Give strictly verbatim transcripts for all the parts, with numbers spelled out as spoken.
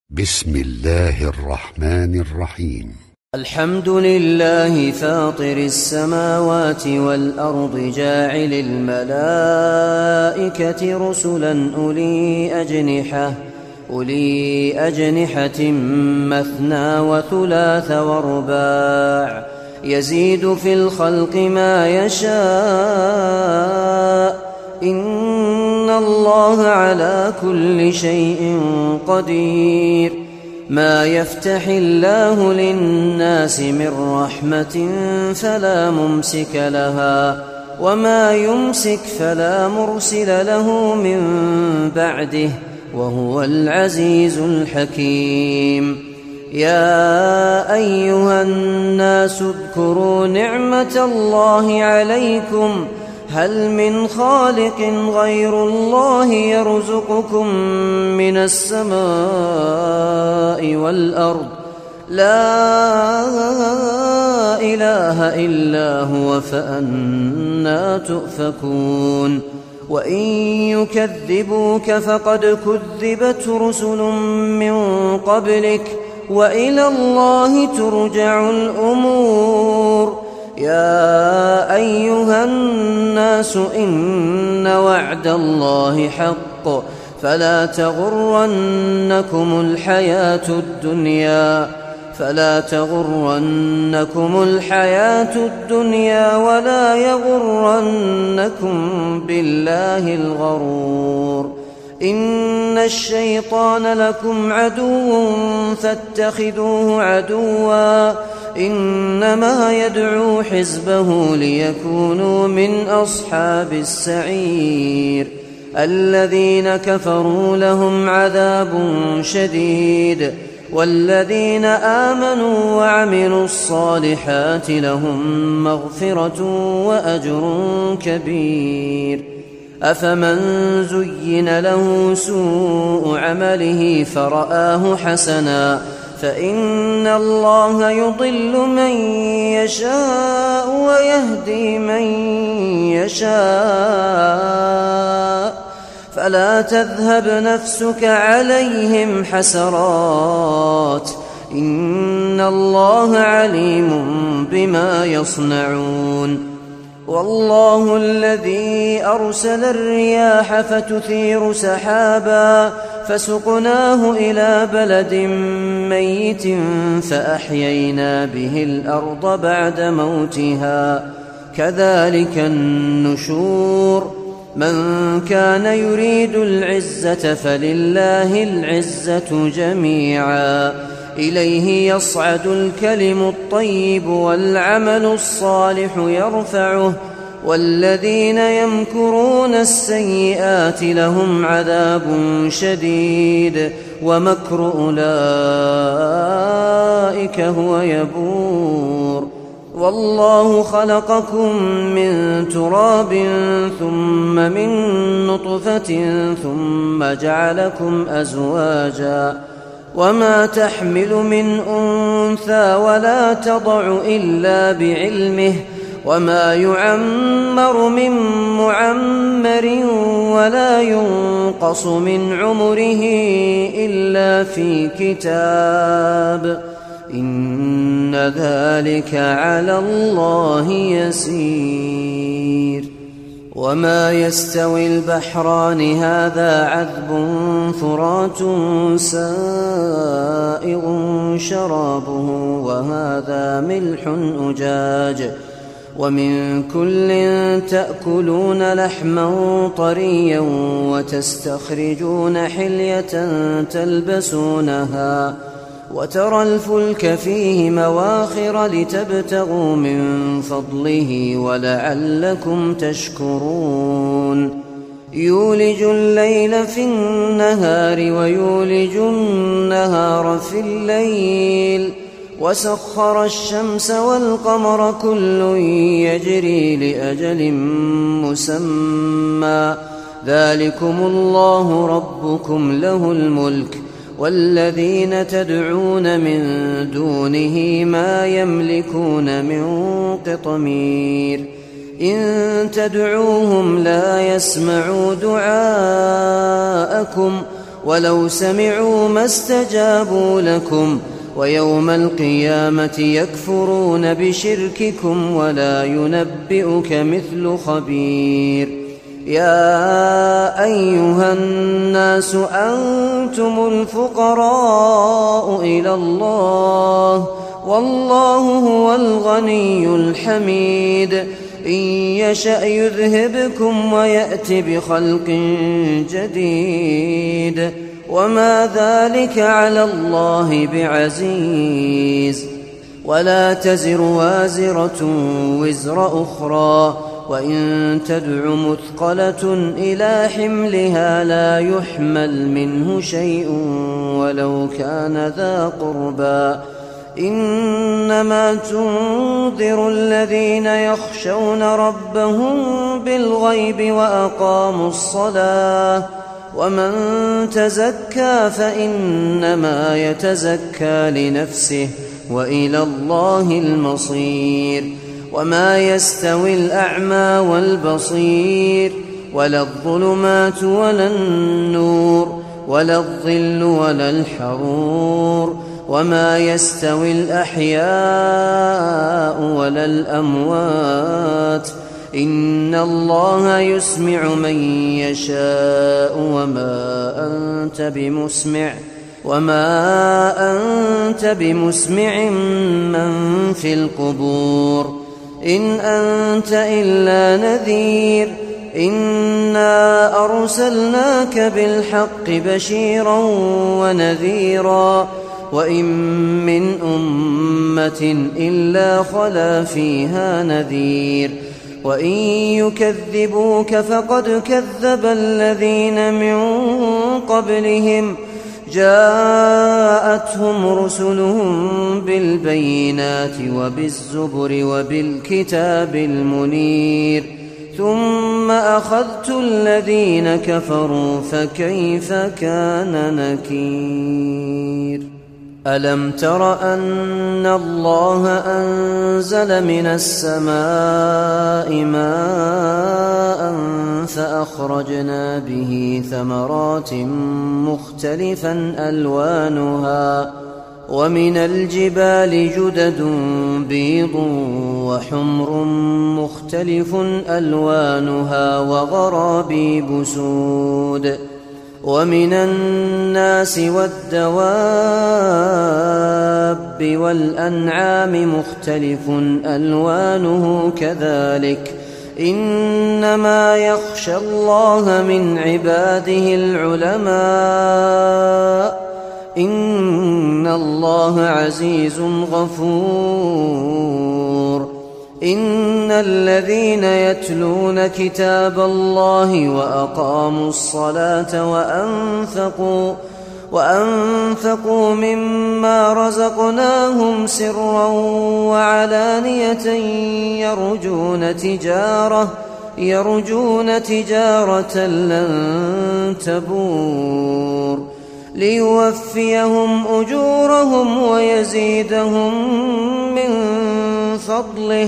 بسم الله الرحمن الرحيم. الحمد لله فاطر السماوات والأرض جاعل الملائكة رسلا أولي أجنحة أولي أجنحة مثنى وثلاث ورباع يزيد في الخلق ما يشاء إن الله على كل شيء قدير. ما يفتح الله للناس من رحمة فلا ممسك لها وما يمسك فلا مرسل له من بعده وهو العزيز الحكيم. يا أيها الناس اذكروا نعمة الله عليكم هل من خالق غير الله يرزقكم من السماء والأرض لا إله إلا هو فأنى تؤفكون. وإن يكذبوك فقد كذبت رسل من قبلك وإلى الله ترجع الأمور. يا أيها الناس إن وعد الله حق فلا تغرنكم الحياة الدنيا فلا تغرنكم الحياة الدنيا ولا يغرنكم بالله الغرور. إن الشيطان لكم عدو فاتخذوه عدوا إنما يدعو حزبه ليكونوا من أصحاب السعير. الذين كفروا لهم عذاب شديد والذين آمنوا وعملوا الصالحات لهم مغفرة وأجر كبير. أفمن زين له سوء عمله فرآه حسنا فإن الله يضل من يشاء ويهدي من يشاء فلا تذهب نفسك عليهم حسرات إن الله عليم بما يصنعون. والله الذي أرسل الرياح فتثير سحابا فسقناه إلى بلد ميت فأحيينا به الأرض بعد موتها كذلك النشور. من كان يريد العزة فلله العزة جميعا إليه يصعد الكلم الطيب والعمل الصالح يرفعه والذين يمكرون السيئات لهم عذاب شديد ومكر أولئك هو يبور. والله خلقكم من تراب ثم من نطفة ثم جعلكم أزواجا وما تحمل من أنثى ولا تضع إلا بعلمه وما يعمر من معمر ولا ينقص من عمره إلا في كتاب إن ذلك على الله يسير. وما يستوي البحران هذا عذب فرات سائغ شرابه وهذا ملح أجاج ومن كل تأكلون لحما طريا وتستخرجون حلية تلبسونها وترى الفلك فيه مواخر لتبتغوا من فضله ولعلكم تشكرون. يولج الليل في النهار ويولج النهار في الليل وسخر الشمس والقمر كل يجري لأجل مسمى ذلكم الله ربكم له الملك والذين تدعون من دونه ما يملكون من قطمير. إن تدعوهم لا يسمعوا دعاءكم ولو سمعوا ما استجابوا لكم ويوم القيامة يكفرون بشرككم ولا ينبئك مثل خبير. يا أيها الناس أنتم الفقراء إلى الله والله هو الغني الحميد. إن يشأ يذهبكم ويأت بخلق جديد وما ذلك على الله بعزيز. ولا تزر وازرة وزر أخرى وإن تدع مثقلة إلى حملها لا يحمل منه شيء ولو كان ذا قربى. إنما تنذر الذين يخشون ربهم بالغيب وأقاموا الصلاة ومن تزكى فإنما يتزكى لنفسه وإلى الله المصير. وما يستوي الأعمى والبصير ولا الظلمات ولا النور ولا الظل ولا الحرور وما يستوي الأحياء ولا الأموات إن الله يسمع من يشاء وما أنت بمسمع وما أنت بمسمع من في القبور إن أنت إلا نذير. إنا أرسلناك بالحق بشيرا ونذيرا وإن من أمة إلا خلا فيها نذير. وإن يكذبوك فقد كذب الذين من قبلهم جاءتهم رسلهم بالبينات وبالزبر وبالكتاب المنير ثم أخذت الذين كفروا فكيف كان نكير. ألم تر أن الله أنزل من السماء ماء فأخرجنا به ثمرات مختلفا ألوانها ومن الجبال جدد بيض وحمر مختلف ألوانها وغرابيب سود ومن الناس والدواب والأنعام مختلف ألوانه كذلك إنما يخشى الله من عباده العلماء إن الله عزيز غفور. إن الذين يتلون كتاب الله وأقاموا الصلاة وأنفقوا وأنفقوا مما رزقناهم سرا وعلانية يرجون تجارة يرجون تجارة لن تبور ليوفيهم أجورهم ويزيدهم من فضله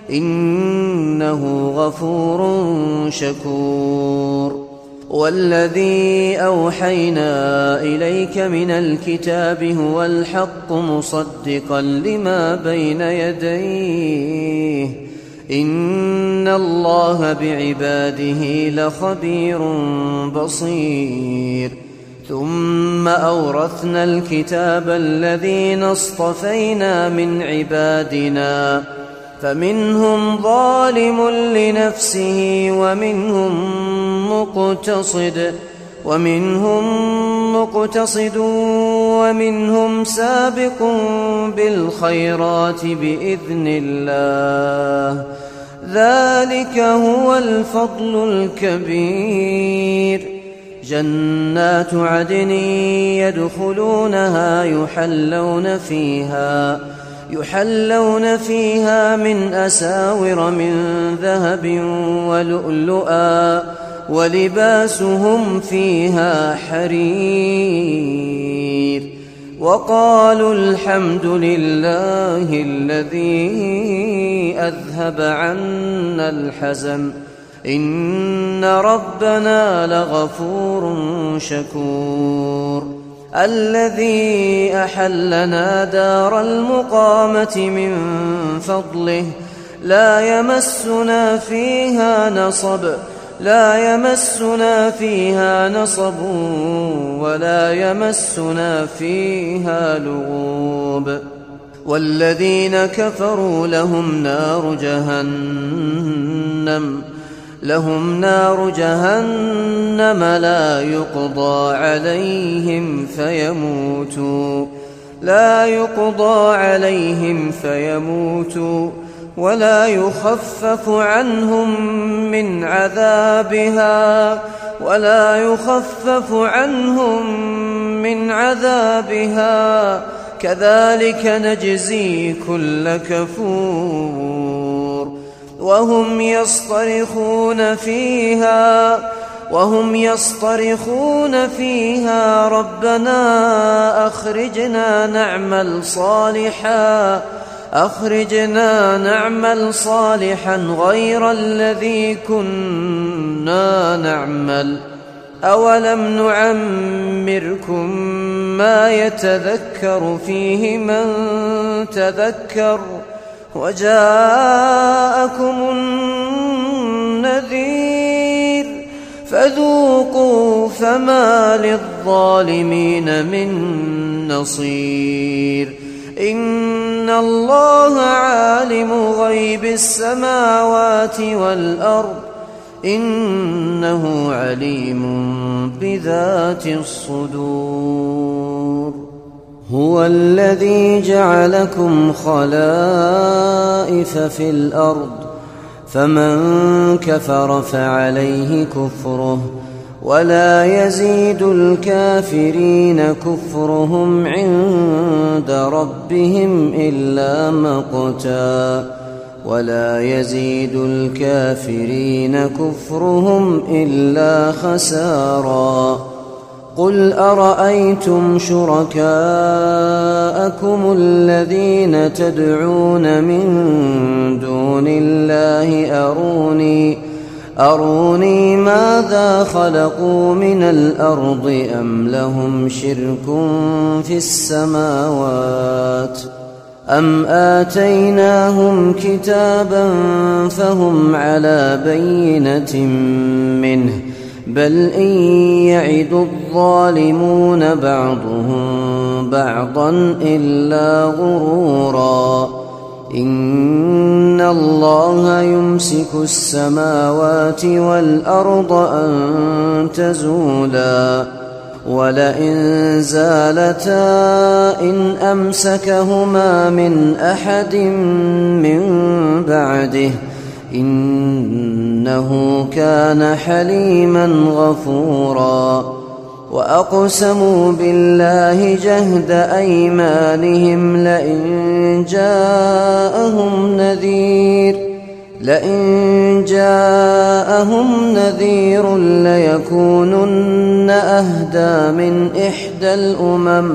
إنه غفور شكور. والذي أوحينا إليك من الكتاب هو الحق مصدقا لما بين يديه إن الله بعباده لخبير بصير. ثم أورثنا الكتاب الذين اصطفينا من عبادنا فمنهم ظالم لنفسه ومنهم مقتصد ومنهم مقتصد ومنهم سابق بالخيرات بإذن الله ذلك هو الفضل الكبير. جنات عدن يدخلونها يحلون فيها يحلون فيها من أساور من ذهب ولؤلؤا ولباسهم فيها حرير. وقالوا الحمد لله الذي أذهب عنا الحزن إن ربنا لغفور شكور الذي أحلنا دار المقامة من فضله لا يمسنا فيها نصب لا يمسنا فيها نصب ولا يمسنا فيها لغوب والذين كفروا لهم نار جهنم لهم نار جهنم لا يقضى عليهم فيموتوا لا يقضى عليهم فيموتوا ولا يخفف عنهم من عذابها ولا يخفف عنهم من عذابها كذلك نجزي كل كفور وهم يصطرخون فيها وهم يصطرخون فيها ربنا أخرجنا نعمل صالحا أخرجنا نعمل صالحا غير الذي كنا نعمل أولم نعمركم ما يتذكر فيه من تذكر وجاءكم النذير فذوقوا فما للظالمين من نصير إن الله عالم غيب السماوات والأرض إنه عليم بذات الصدور هو الذي جعلكم خلائف في الأرض فمن كفر فعليه كفره ولا يزيد الكافرين كفرهم عند ربهم إلا مقتا ولا يزيد الكافرين كفرهم إلا خسارا قل أرأيتم شركاءكم الذين تدعون من دون الله أروني أروني ماذا خلقوا من الأرض أم لهم شرك في السماوات أم آتيناهم كتابا فهم على بينة منه بل إن يعد الظالمون بعضهم بعضا إلا غرورا إن الله يمسك السماوات والأرض أن تزولا ولئن زالتا إن أمسكهما من أحد من بعده إنه كان حليما غفورا وأقسموا بالله جهد أيمانهم لئن جاءهم نذير لئن جاءهم نذير ليكونن أهدى من إحدى الأمم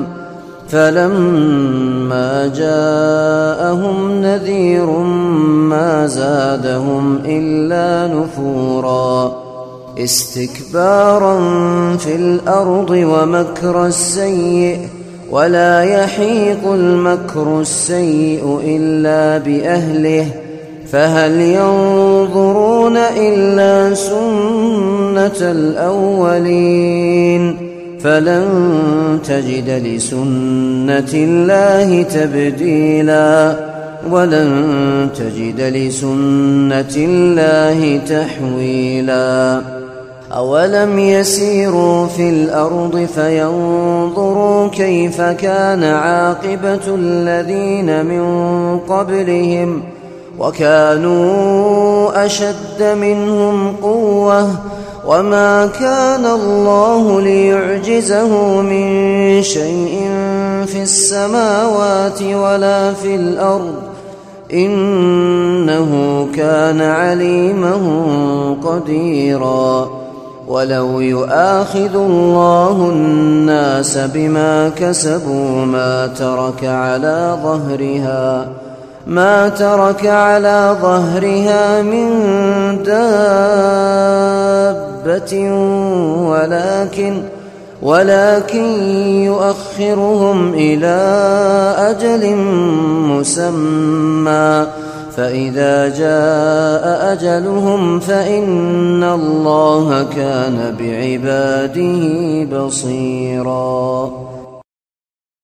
فلما جاءهم نذير ما زادهم إلا نفورا استكبارا في الأرض ومكر السيء ولا يحيق المكر السيء إلا بأهله فهل ينظرون إلا سنة الأولين فلن تجد لسنة الله تبديلا ولن تجد لسنة الله تحويلا أولم يسيروا في الأرض فينظروا كيف كان عاقبة الذين من قبلهم وكانوا أشد منهم قوة وما كان الله ليعجزه من شيء في السماوات ولا في الأرض إنه كان عليما قديرا ولو يؤاخذ الله الناس بما كسبوا ما ترك على ظهرها ما ترك على ظهرها من دابة ولكن ولكن يؤخرهم إلى أجل مسمى فإذا جاء أجلهم فإن الله كان بعباده بصيرا.